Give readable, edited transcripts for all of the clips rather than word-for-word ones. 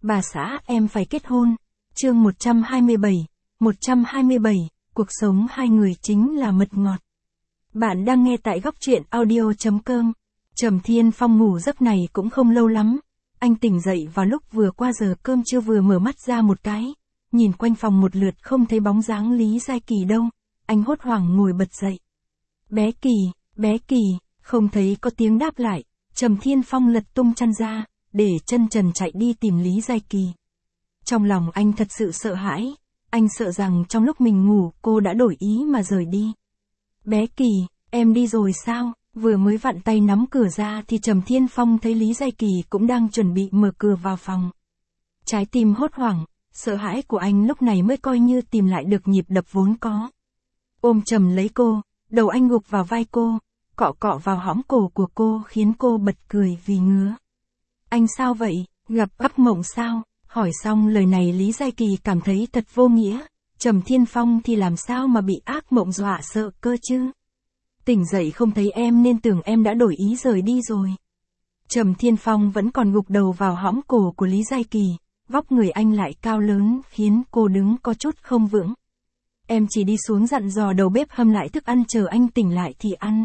Bà xã em phải kết hôn. Chương 127, cuộc sống hai người chính là mật ngọt. Bạn đang nghe tại góc truyện audio.com. Trầm Thiên Phong ngủ giấc này cũng không lâu lắm. Anh tỉnh dậy vào lúc vừa qua giờ cơm trưa, vừa mở mắt ra một cái. Nhìn quanh phòng một lượt không thấy bóng dáng Lý Giai Kỳ đâu. Anh hốt hoảng ngồi bật dậy. Bé Kỳ, không thấy có tiếng đáp lại. Trầm Thiên Phong lật tung chăn ra, để chân trần chạy đi tìm Lý Giai Kỳ. Trong lòng anh thật sự sợ hãi. Anh sợ rằng trong lúc mình ngủ cô đã đổi ý mà rời đi. Bé Kỳ, em đi rồi sao? Vừa mới vặn tay nắm cửa ra thì Trầm Thiên Phong thấy Lý Giai Kỳ cũng đang chuẩn bị mở cửa vào phòng. Trái tim hốt hoảng, sợ hãi của anh lúc này mới coi như tìm lại được nhịp đập vốn có. Ôm chầm lấy cô, đầu anh gục vào vai cô, cọ cọ vào hõm cổ của cô khiến cô bật cười vì ngứa. Anh sao vậy, gặp ác mộng sao? Hỏi xong lời này Lý Giai Kỳ cảm thấy thật vô nghĩa. Trầm Thiên Phong thì làm sao mà bị ác mộng dọa sợ cơ chứ? Tỉnh dậy không thấy em nên tưởng em đã đổi ý rời đi rồi. Trầm Thiên Phong vẫn còn gục đầu vào hõm cổ của Lý Giai Kỳ. Vóc người anh lại cao lớn khiến cô đứng có chút không vững. Em chỉ đi xuống dặn dò đầu bếp hâm lại thức ăn chờ anh tỉnh lại thì ăn.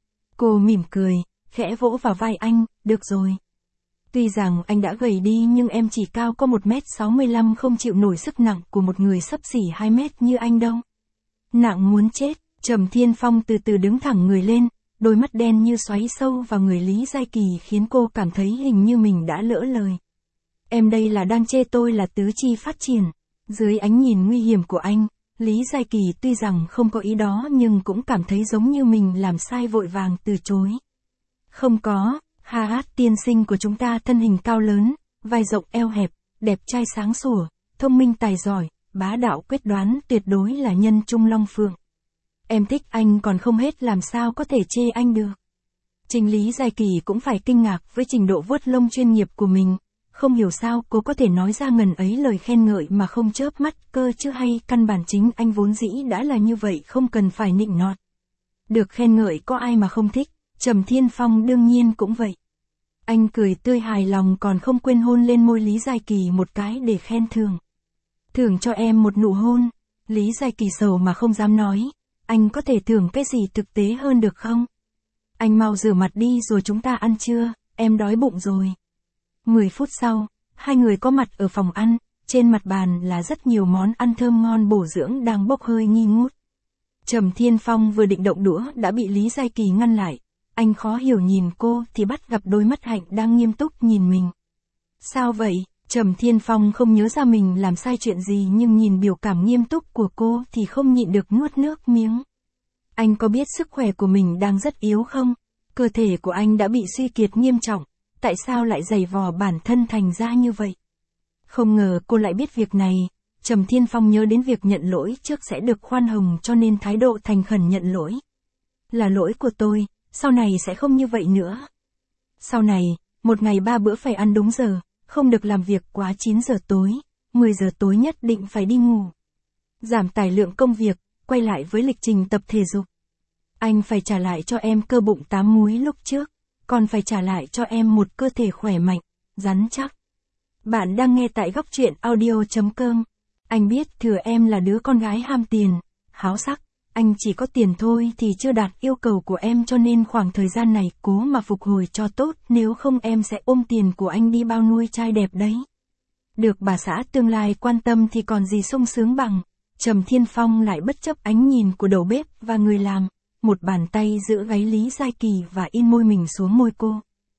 Cô mỉm cười, khẽ vỗ vào vai anh, được rồi. Tuy rằng anh đã gầy đi nhưng em chỉ cao có 1m65, không chịu nổi sức nặng của một người xấp xỉ 2 mét như anh đâu. Nặng muốn chết. Trầm Thiên Phong từ từ đứng thẳng người lên, đôi mắt đen như xoáy sâu vào người Lý Giai Kỳ khiến cô cảm thấy hình như mình đã lỡ lời. Em đây là đang chê tôi là tứ chi phát triển. Dưới ánh nhìn nguy hiểm của anh, Lý Giai Kỳ tuy rằng không có ý đó nhưng cũng cảm thấy giống như mình làm sai, vội vàng từ chối. Không có, tiên sinh của chúng ta thân hình cao lớn, vai rộng eo hẹp, đẹp trai sáng sủa, thông minh tài giỏi, bá đạo quyết đoán, tuyệt đối là nhân trung long phượng. Em thích anh còn không hết làm sao có thể chê anh được. Chính Lý Giai Kỳ cũng phải kinh ngạc với trình độ vuốt lông chuyên nghiệp của mình. Không hiểu sao cô có thể nói ra ngần ấy lời khen ngợi mà không chớp mắt cơ chứ, hay căn bản chính anh vốn dĩ đã là như vậy, không cần phải nịnh nọt. Được khen ngợi có ai mà không thích, Trầm Thiên Phong đương nhiên cũng vậy. Anh cười tươi hài lòng còn không quên hôn lên môi Lý Giai Kỳ một cái để khen thưởng. Thưởng cho em một nụ hôn. Lý Giai Kỳ sầu mà không dám nói. Anh có thể thưởng cái gì thực tế hơn được không? Anh mau rửa mặt đi rồi chúng ta ăn trưa, em đói bụng rồi. 10 phút sau, hai người có mặt ở phòng ăn, trên mặt bàn là rất nhiều món ăn thơm ngon bổ dưỡng đang bốc hơi nghi ngút. Trầm Thiên Phong vừa định động đũa đã bị Lý Giai Kỳ ngăn lại. Anh khó hiểu nhìn cô thì bắt gặp đôi mắt hạnh đang nghiêm túc nhìn mình. Sao vậy? Trầm Thiên Phong không nhớ ra mình làm sai chuyện gì nhưng nhìn biểu cảm nghiêm túc của cô thì không nhịn được nuốt nước miếng. Anh có biết sức khỏe của mình đang rất yếu không? Cơ thể của anh đã bị suy kiệt nghiêm trọng. Tại sao lại giày vò bản thân thành ra như vậy? Không ngờ cô lại biết việc này. Trầm Thiên Phong nhớ đến việc nhận lỗi trước sẽ được khoan hồng cho nên thái độ thành khẩn nhận lỗi. Là lỗi của tôi, sau này sẽ không như vậy nữa. Sau này, một ngày 3 bữa phải ăn đúng giờ, không được làm việc quá 9 giờ tối, 10 giờ tối nhất định phải đi ngủ. Giảm tải lượng công việc, quay lại với lịch trình tập thể dục. Anh phải trả lại cho em cơ bụng 8 múi lúc trước. Còn phải trả lại cho em một cơ thể khỏe mạnh, rắn chắc. Bạn đang nghe tại góc truyện audio.com. Anh biết thừa em là đứa con gái ham tiền, háo sắc. Anh chỉ có tiền thôi thì chưa đạt yêu cầu của em, cho nên khoảng thời gian này cố mà phục hồi cho tốt, nếu không em sẽ ôm tiền của anh đi bao nuôi trai đẹp đấy. Được bà xã tương lai quan tâm thì còn gì sung sướng bằng. Trầm Thiên Phong lại bất chấp ánh nhìn của đầu bếp và người làm. Một bàn tay giữ gáy Lý Giai Kỳ và in môi mình xuống môi cô.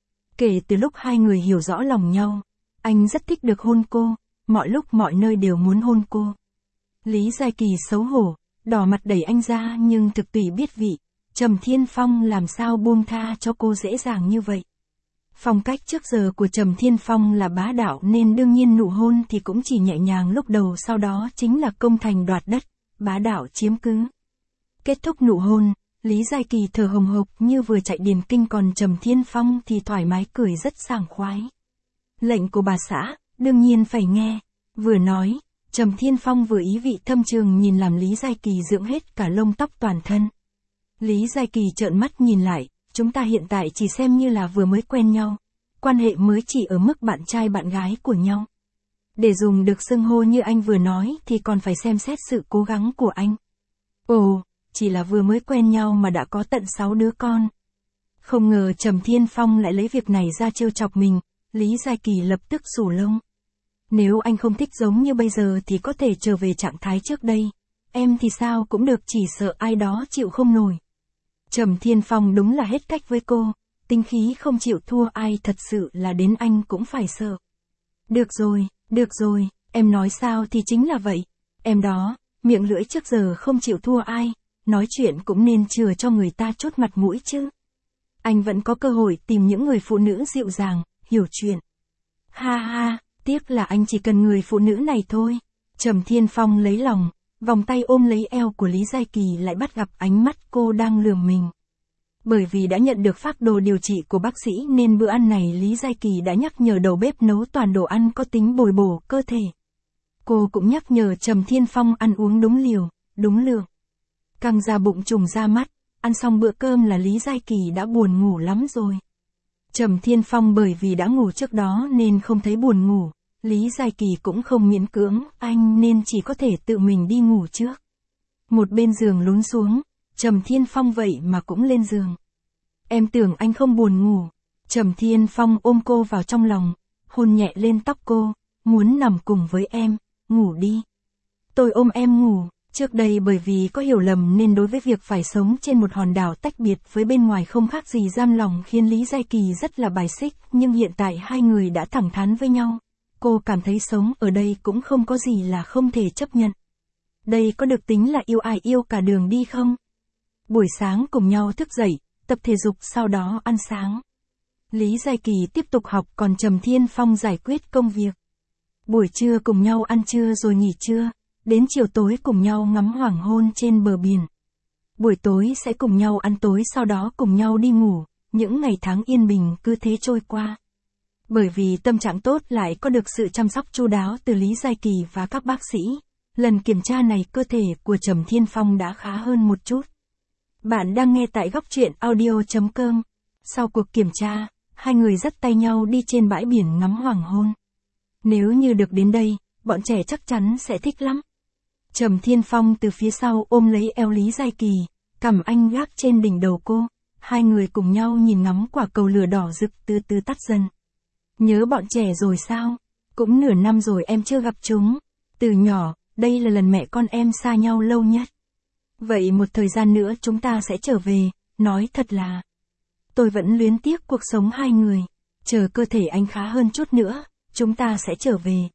Kể từ lúc hai người hiểu rõ lòng nhau, anh rất thích được hôn cô, mọi lúc mọi nơi đều muốn hôn cô. Lý Giai Kỳ xấu hổ, đỏ mặt đẩy anh ra nhưng thực tùy biết vị, Trầm Thiên Phong làm sao buông tha cho cô dễ dàng như vậy. Phong cách trước giờ của Trầm Thiên Phong là bá đạo nên đương nhiên nụ hôn thì cũng chỉ nhẹ nhàng lúc đầu, sau đó chính là công thành đoạt đất, bá đạo chiếm cứ. Kết thúc nụ hôn, Lý Giai Kỳ thở hồng hộc như vừa chạy điền kinh, còn Trầm Thiên Phong thì thoải mái cười rất sảng khoái. Lệnh của bà xã, đương nhiên phải nghe. Vừa nói, Trầm Thiên Phong vừa ý vị thâm trường nhìn làm Lý Giai Kỳ dưỡng hết cả lông tóc toàn thân. Lý Giai Kỳ trợn mắt nhìn lại, chúng ta hiện tại chỉ xem như là vừa mới quen nhau. Quan hệ mới chỉ ở mức bạn trai bạn gái của nhau. Để dùng được xưng hô như anh vừa nói thì còn phải xem xét sự cố gắng của anh. Ồ, chỉ là vừa mới quen nhau mà đã có tận 6 đứa con. Không ngờ Trầm Thiên Phong lại lấy việc này ra trêu chọc mình, Lý Giai Kỳ lập tức xù lông. Nếu anh không thích giống như bây giờ thì có thể trở về trạng thái trước đây. Em thì sao cũng được, chỉ sợ ai đó chịu không nổi. Trầm Thiên Phong đúng là hết cách với cô, tính khí không chịu thua ai, thật sự là đến anh cũng phải sợ. Được rồi, em nói sao thì chính là vậy. Em đó, miệng lưỡi trước giờ không chịu thua ai, nói chuyện cũng nên chừa cho người ta chút mặt mũi chứ. Anh vẫn có cơ hội tìm những người phụ nữ dịu dàng, hiểu chuyện. Ha ha, tiếc là anh chỉ cần người phụ nữ này thôi. Trầm Thiên Phong lấy lòng, vòng tay ôm lấy eo của Lý Giai Kỳ lại bắt gặp ánh mắt cô đang lườm mình. Bởi vì đã nhận được phác đồ điều trị của bác sĩ nên bữa ăn này Lý Giai Kỳ đã nhắc nhở đầu bếp nấu toàn đồ ăn có tính bồi bổ cơ thể. Cô cũng nhắc nhở Trầm Thiên Phong ăn uống đúng liều, đúng lượng. Căng ra bụng trùng ra mắt, ăn xong bữa cơm là Lý Giai Kỳ đã buồn ngủ lắm rồi. Trầm Thiên Phong bởi vì đã ngủ trước đó nên không thấy buồn ngủ, Lý Giai Kỳ cũng không miễn cưỡng anh nên chỉ có thể tự mình đi ngủ trước. Một bên giường lún xuống, Trầm Thiên Phong vậy mà cũng lên giường. Em tưởng anh không buồn ngủ. Trầm Thiên Phong ôm cô vào trong lòng, hôn nhẹ lên tóc cô, muốn nằm cùng với em, ngủ đi. Tôi ôm em ngủ. Trước đây bởi vì có hiểu lầm nên đối với việc phải sống trên một hòn đảo tách biệt với bên ngoài không khác gì giam lòng khiến Lý Giai Kỳ rất là bài xích, nhưng hiện tại hai người đã thẳng thắn với nhau. Cô cảm thấy sống ở đây cũng không có gì là không thể chấp nhận. Đây có được tính là yêu ai yêu cả đường đi không? Buổi sáng cùng nhau thức dậy, tập thể dục sau đó ăn sáng. Lý Giai Kỳ tiếp tục học còn Trầm Thiên Phong giải quyết công việc. Buổi trưa cùng nhau ăn trưa rồi nghỉ trưa. Đến chiều tối cùng nhau ngắm hoàng hôn trên bờ biển. Buổi tối sẽ cùng nhau ăn tối sau đó cùng nhau đi ngủ, những ngày tháng yên bình cứ thế trôi qua. Bởi vì tâm trạng tốt lại có được sự chăm sóc chu đáo từ Lý Giai Kỳ và các bác sĩ, lần kiểm tra này cơ thể của Trầm Thiên Phong đã khá hơn một chút. Bạn đang nghe tại Góc Truyện Audio.com. Sau cuộc kiểm tra, hai người dắt tay nhau đi trên bãi biển ngắm hoàng hôn. Nếu như được đến đây, bọn trẻ chắc chắn sẽ thích lắm. Trầm Thiên Phong từ phía sau ôm lấy eo Lý Giai Kỳ, cằm anh gác trên đỉnh đầu cô, hai người cùng nhau nhìn ngắm quả cầu lửa đỏ rực từ từ tắt dần. Nhớ bọn trẻ rồi sao? Cũng nửa năm rồi em chưa gặp chúng. Từ nhỏ, đây là lần mẹ con em xa nhau lâu nhất. Vậy một thời gian nữa chúng ta sẽ trở về, nói thật là tôi vẫn luyến tiếc cuộc sống hai người. Chờ cơ thể anh khá hơn chút nữa, chúng ta sẽ trở về.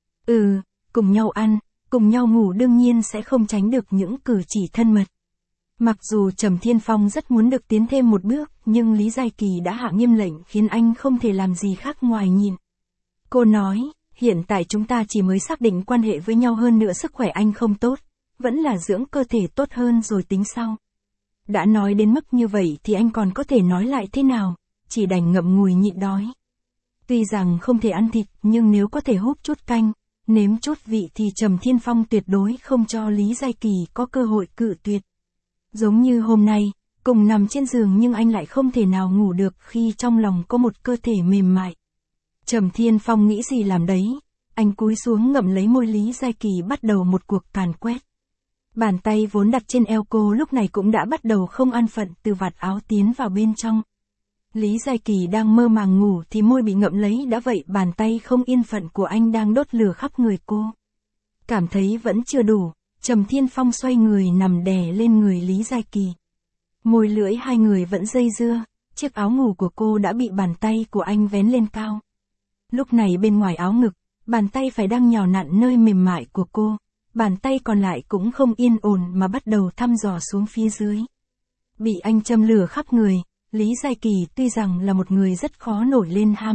Cùng nhau ăn, cùng nhau ngủ đương nhiên sẽ không tránh được những cử chỉ thân mật. Mặc dù Trầm Thiên Phong rất muốn được tiến thêm một bước, nhưng Lý Giai Kỳ đã hạ nghiêm lệnh khiến anh không thể làm gì khác ngoài nhìn. Cô nói, hiện tại chúng ta chỉ mới xác định quan hệ với nhau, hơn nữa sức khỏe anh không tốt, vẫn là dưỡng cơ thể tốt hơn rồi tính sau. Đã nói đến mức như vậy thì anh còn có thể nói lại thế nào, chỉ đành ngậm ngùi nhịn đói. Tuy rằng không thể ăn thịt nhưng nếu có thể húp chút canh, nếm chút vị thì Trầm Thiên Phong tuyệt đối không cho Lý Giai Kỳ có cơ hội cự tuyệt. Giống như hôm nay, cùng nằm trên giường nhưng anh lại không thể nào ngủ được khi trong lòng có một cơ thể mềm mại. Trầm Thiên Phong nghĩ gì làm đấy, anh cúi xuống ngậm lấy môi Lý Giai Kỳ bắt đầu một cuộc càn quét. Bàn tay vốn đặt trên eo cô lúc này cũng đã bắt đầu không an phận từ vạt áo tiến vào bên trong. Lý Giai Kỳ đang mơ màng ngủ thì môi bị ngậm lấy đã vậy bàn tay không yên phận của anh đang đốt lửa khắp người cô. Cảm thấy vẫn chưa đủ, Trầm Thiên Phong xoay người nằm đè lên người Lý Giai Kỳ. Môi lưỡi hai người vẫn dây dưa, chiếc áo ngủ của cô đã bị bàn tay của anh vén lên cao. Lúc này bên ngoài áo ngực, bàn tay phải đang nhào nặn nơi mềm mại của cô, bàn tay còn lại cũng không yên ổn mà bắt đầu thăm dò xuống phía dưới. Bị anh châm lửa khắp người, Lý Giai Kỳ tuy rằng là một người rất khó nổi lên ham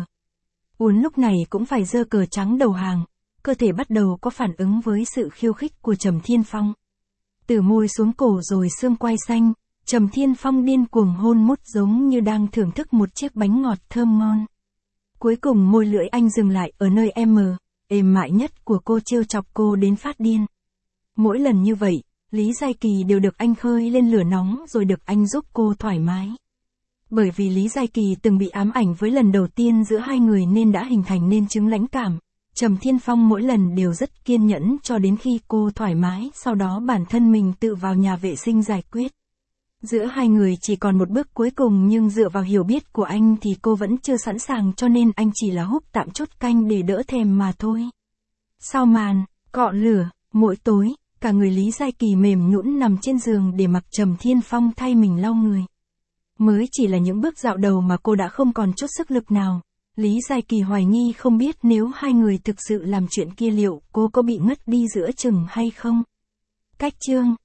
uốn lúc này cũng phải giơ cờ trắng đầu hàng, cơ thể bắt đầu có phản ứng với sự khiêu khích của Trầm Thiên Phong. Từ môi xuống cổ rồi xương quai xanh, Trầm Thiên Phong điên cuồng hôn mút giống như đang thưởng thức một chiếc bánh ngọt thơm ngon. Cuối cùng môi lưỡi anh dừng lại ở nơi êm mại nhất của cô, trêu chọc cô đến phát điên. Mỗi lần như vậy, Lý Giai Kỳ đều được anh khơi lên lửa nóng rồi được anh giúp cô thoải mái. Bởi vì Lý Giai Kỳ từng bị ám ảnh với lần đầu tiên giữa hai người nên đã hình thành nên chứng lãnh cảm, Trầm Thiên Phong mỗi lần đều rất kiên nhẫn cho đến khi cô thoải mái, sau đó bản thân mình tự vào nhà vệ sinh giải quyết. Giữa hai người chỉ còn một bước cuối cùng nhưng dựa vào hiểu biết của anh thì cô vẫn chưa sẵn sàng cho nên anh chỉ là húp tạm chốt canh để đỡ thèm mà thôi. Sau màn, cọ lửa, mỗi tối, cả người Lý Giai Kỳ mềm nhũn nằm trên giường để mặc Trầm Thiên Phong thay mình lau người. Mới chỉ là những bước dạo đầu mà cô đã không còn chút sức lực nào. Lý Giai Kỳ hoài nghi không biết nếu hai người thực sự làm chuyện kia liệu cô có bị ngất đi giữa chừng hay không. Cách chương